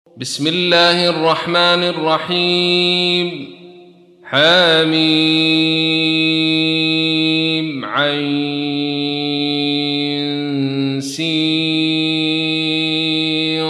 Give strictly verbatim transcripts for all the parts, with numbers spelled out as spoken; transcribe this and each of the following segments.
بسم الله الرحمن الرحيم. حميم عين سين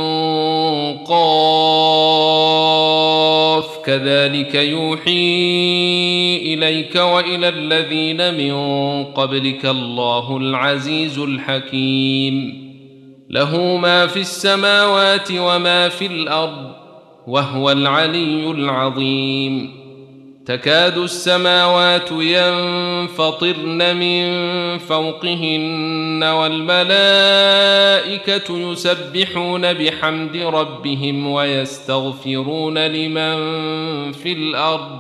قاف كذلك يوحي إليك وإلى الذين من قبلك الله العزيز الحكيم. له ما في السماوات وما في الأرض وهو العلي العظيم. تكاد السماوات ينفطرن من فوقهن والملائكة يسبحون بحمد ربهم ويستغفرون لمن في الأرض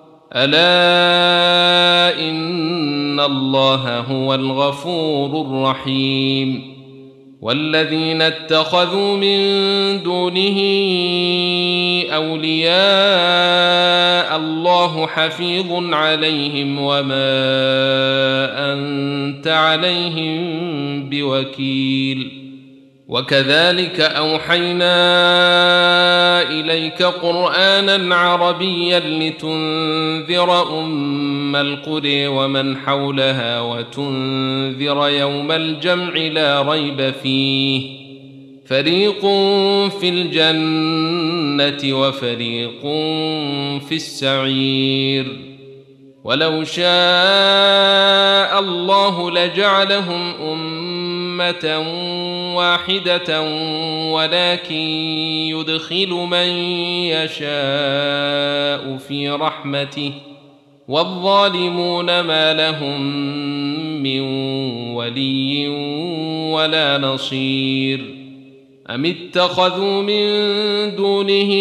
ألا إن الله هو الغفور الرحيم. والذين اتخذوا من دونه أولياء الله حفيظ عليهم وما أنت عليهم بوكيل. وكذلك أوحينا إليك قرآنا عربيا لتنذر أم القرى ومن حولها وتنذر يوم الجمع لا ريب فيه فريق في الجنة وفريق في السعير. ولو شاء الله لجعلهم أمة واحدة ولكن يدخل من يشاء في رحمته والظالمون ما لهم من ولي ولا نصير. أم اتخذوا من دونه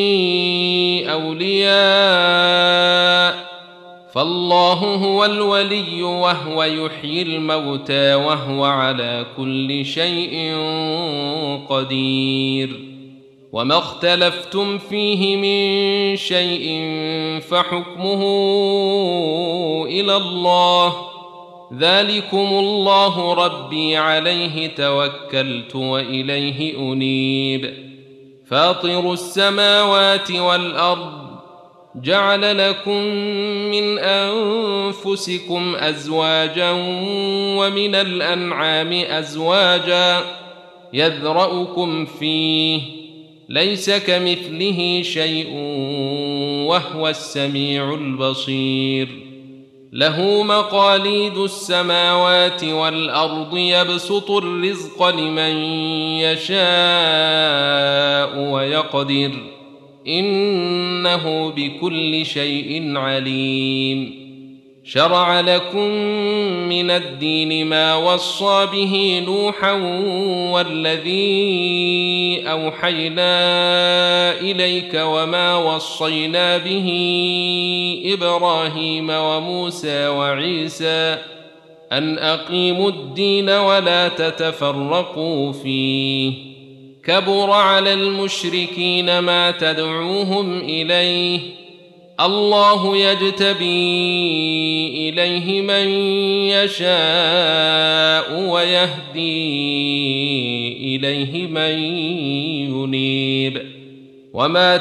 أولياء فالله هو الولي وهو يحيي الموتى وهو على كل شيء قدير. وما اختلفتم فيه من شيء فحكمه إلى الله ذلكم الله ربي عليه توكلت وإليه أنيب. فاطر السماوات والأرض جعل لكم من أنفسكم أزواجا ومن الأنعام أزواجا يذرأكم فيه ليس كمثله شيء وهو السميع البصير. له مقاليد السماوات والأرض يبسط الرزق لمن يشاء ويقدر إنه بكل شيء عليم. شرع لكم من الدين ما وصى به نوحا والذي أوحينا إليك وما وصينا به إبراهيم وموسى وعيسى أن أقيموا الدين ولا تتفرقوا فيه كبر على المشركين ما تدعوهم إليه الله يجتبي إليه من يشاء ويهدي إليه من ينيب. وما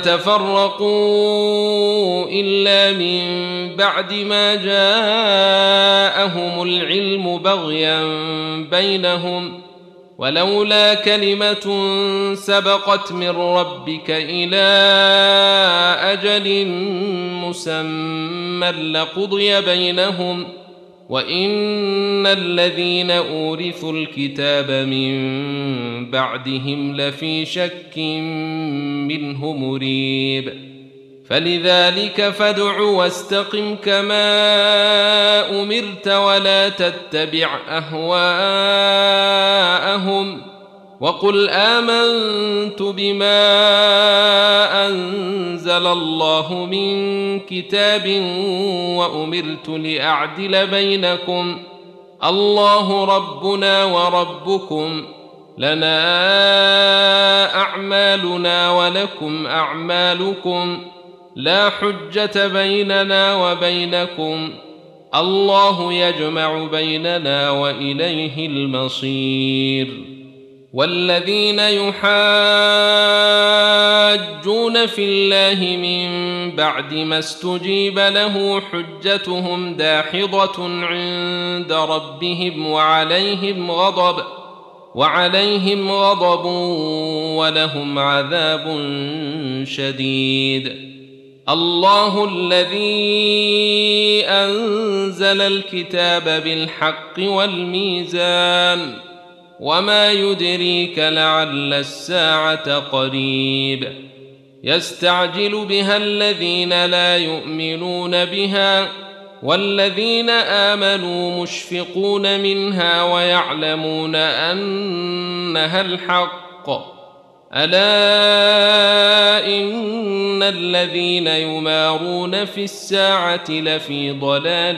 تفرقوا إلا من بعد ما جاءهم العلم بغيا بينهم ولولا كلمة سبقت من ربك إلى أجل مسمى لقضي بينهم وإن الذين أورثوا الكتاب من بعدهم لفي شك منه مريب. فلذلك فادع واستقم كما أمرت ولا تتبع أهواءهم وقل آمنت بما أنزل الله من كتاب وأمرت لأعدل بينكم الله ربنا وربكم لنا أعمالنا ولكم أعمالكم لا حجة بيننا وبينكم الله يجمع بيننا وإليه المصير. والذين يحاجون في الله من بعد ما استجيب له حجتهم داحضة عند ربهم وعليهم غضب وعليهم غضب ولهم عذاب شديد. الله الذي أنزل الكتاب بالحق والميزان وما يدريك لعل الساعة قريب يستعجل بها الذين لا يؤمنون بها والذين آمنوا مشفقون منها ويعلمون أنها الحق ألا إن الذين يمارون في الساعة لفي ضلال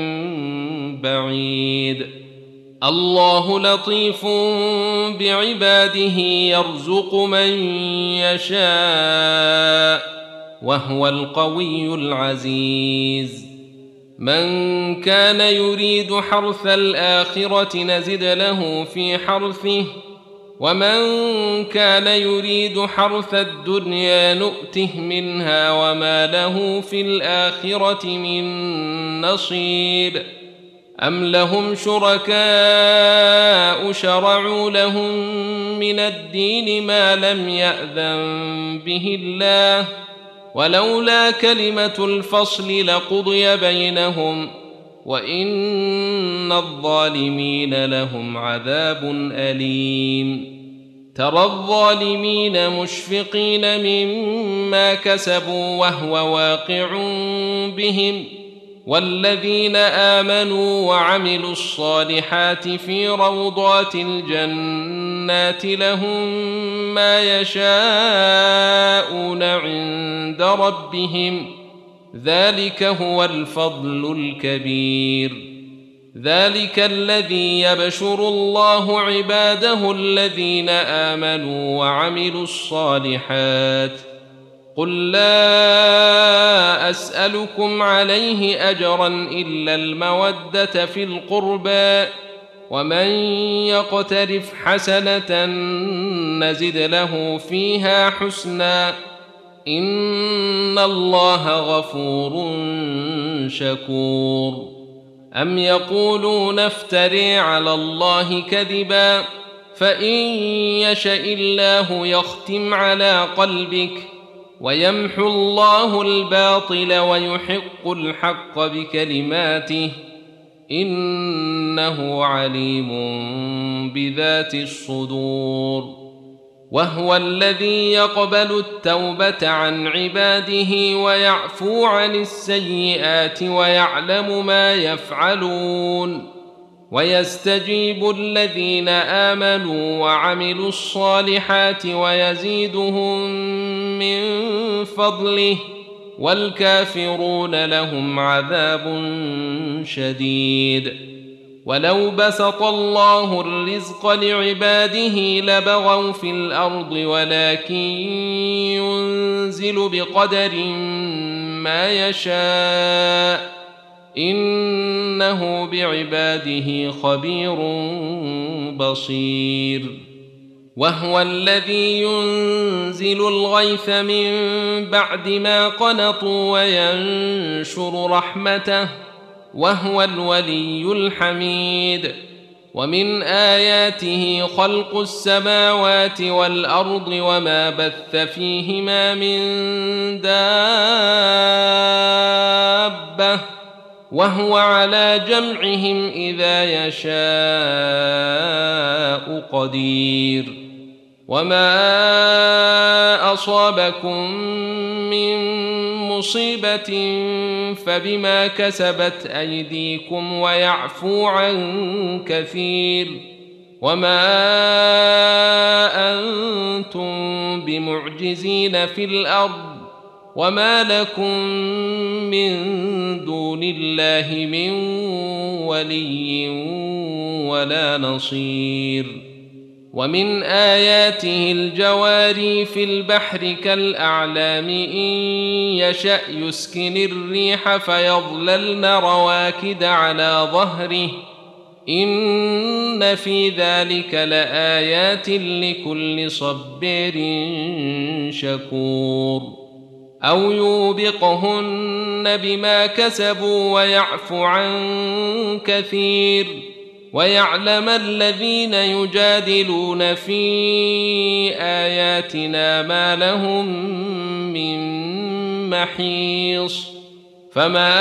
بعيد. الله لطيف بعباده يرزق من يشاء وهو القوي العزيز. من كان يريد حرث الآخرة نزد له في حرثه ومن كان يريد حرث الدنيا نؤته منها وما له في الآخرة من نصيب. أم لهم شركاء شرعوا لهم من الدين ما لم يأذن به الله ولولا كلمة الفصل لقضي بينهم وإن الظالمين لهم عذاب أليم. ترى الظالمين مشفقين مما كسبوا وهو واقع بهم والذين آمنوا وعملوا الصالحات في روضات الجنات لهم ما يشاءون عند ربهم ذلك هو الفضل الكبير. ذلك الذي يبشر الله عباده الذين آمنوا وعملوا الصالحات. قل لا أسألكم عليه أجرا إلا المودة في القربى ومن يقترف حسنة نزد له فيها حسنا إن الله غفور شكور. أم يقولون افتري على الله كذبا فإن يشأ الله يختم على قلبك ويمحو الله الباطل ويحق الحق بكلماته إنه عليم بذات الصدور. وهو الذي يقبل التوبة عن عباده ويعفو عن السيئات ويعلم ما يفعلون ويستجيب الذين آمنوا وعملوا الصالحات ويزيدهم من فضله والكافرون لهم عذاب شديد. ولو بسط الله الرزق لعباده لبغوا في الأرض ولكن ينزل بقدر ما يشاء إنه بعباده خبير بصير. وهو الذي ينزل الغيث من بعد ما قنطوا وينشر رحمته وهو الولي الحميد. ومن آياته خلق السماوات والأرض وما بث فيهما من دابة وهو على جمعهم إذا يشاء قدير. وما أصابكم من مصيبة فبما كسبت أيديكم ويعفو عن كثير وما أنتم بمعجزين في الأرض وما لكم من دون الله من ولي ولا نصير. ومن آياته الجواري في البحر كالأعلام إن يشأ يسكن الريح فيظللن رواكد على ظهره إن في ذلك لآيات لكل صبار شكور أو يوبقهن بما كسبوا ويعفو عن كثير ويعلم الذين يجادلون في آياتنا ما لهم من محيص فما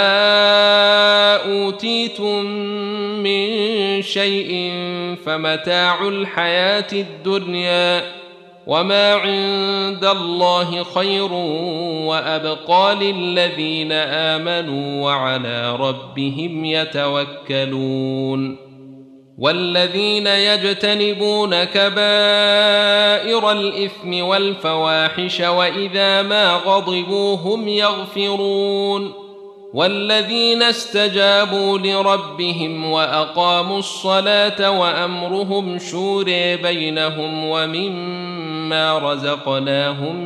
أوتيتم من شيء فمتاع الحياة الدنيا وما عند الله خير وأبقى للذين آمنوا وعلى ربهم يتوكلون والذين يجتنبون كبائر الإثم والفواحش وإذا ما غضبوا هم يغفرون والذين استجابوا لربهم وأقاموا الصلاة وأمرهم شورى بينهم ومما رزقناهم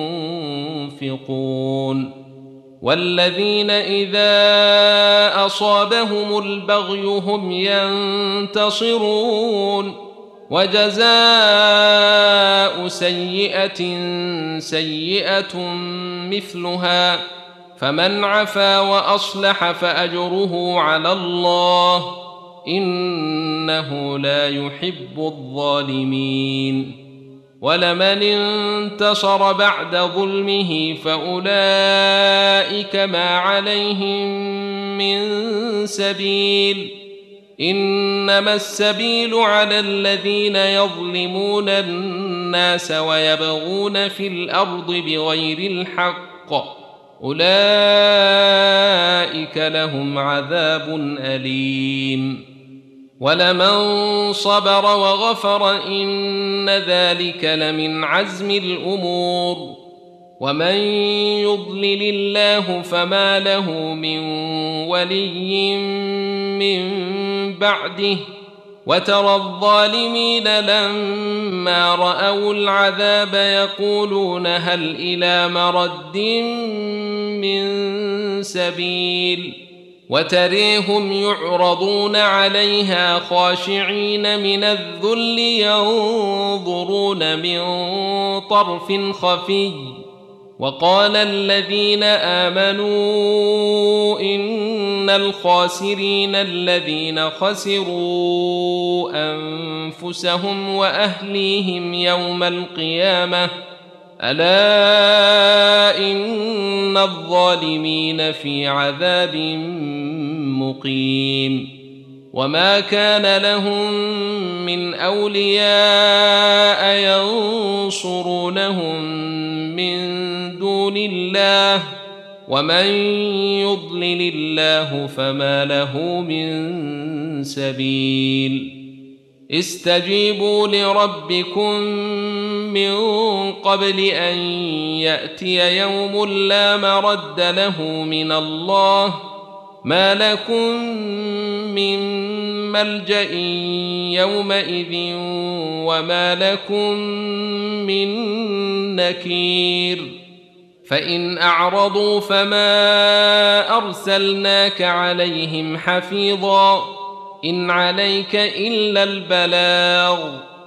ينفقون والذين إذا أصابهم البغي هم ينتصرون وجزاء سيئة سيئة مثلها فمن عفا وأصلح فأجره على الله إنه لا يحب الظالمين ولمن انتصر بعد ظلمه فأولئك ما عليهم من سبيل إنما السبيل على الذين يظلمون الناس ويبغون في الأرض بغير الحق أولئك لهم عذاب أليم ولمن صبر وغفر إن ذلك لمن عزم الأمور ومن يضلل الله فما له من ولي من بعده وترى الظالمين لما رأوا العذاب يقولون هل إلى مرد من سبيل وتريهم يعرضون عليها خاشعين من الذل ينظرون من طرف خفي وقال الذين آمنوا إن الخاسرين الذين خسروا أنفسهم وأهليهم يوم القيامة ألا إن الظالمين في عذاب مقيم وما كان لهم من أولياء ينصرونهم من دون الله ومن يضلل الله فما له من سبيل استجيبوا لربكم من قبل أن يأتي يوم لا مرد له من الله ما لكم من ملجأ يومئذ وما لكم من نكير فإن أعرضوا فما أرسلناك عليهم حفيظا إن عليك إلا البلاغ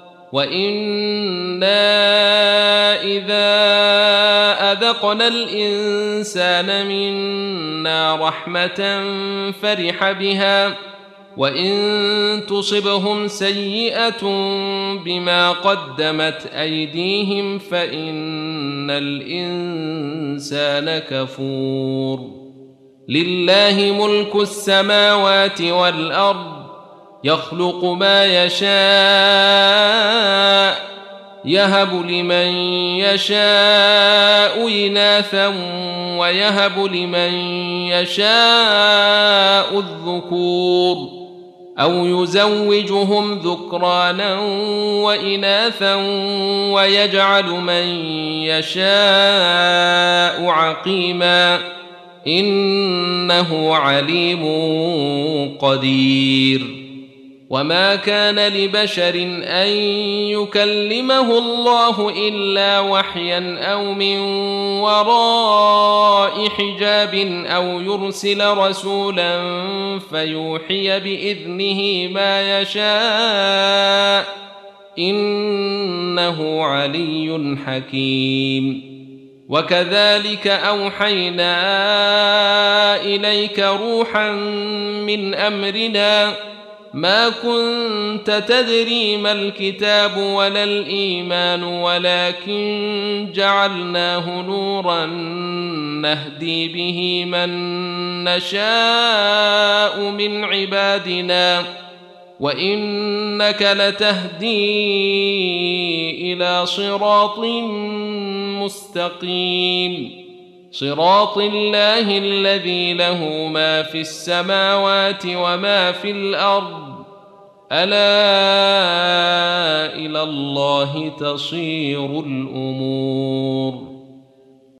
وإنا إذا أذقنا الإنسان منا رحمة فرح بها وإن تصبهم سيئة بما قدمت أيديهم فإن الإنسان كفور لله ملك السماوات والأرض يخلق ما يشاء يهب لمن يشاء إناثا ويهب لمن يشاء الذكور أو يزوجهم ذكرانا وإناثا ويجعل من يشاء عقيما إنه عليم قدير وما كان لبشر أن يكلمه الله إلا وحيا أو من وراء حجاب أو يرسل رسولا فيوحي بإذنه ما يشاء إنه علي حكيم. وكذلك أوحينا إليك روحا من أمرنا ما كنت تدري ما الكتاب ولا الإيمان ولكن جعلناه نورا نهدي به من نشاء من عبادنا وإنك لتهدي إلى صراط مستقيم صراط الله الذي له ما في السماوات وما في الأرض ألا إلى الله تصير الأمور.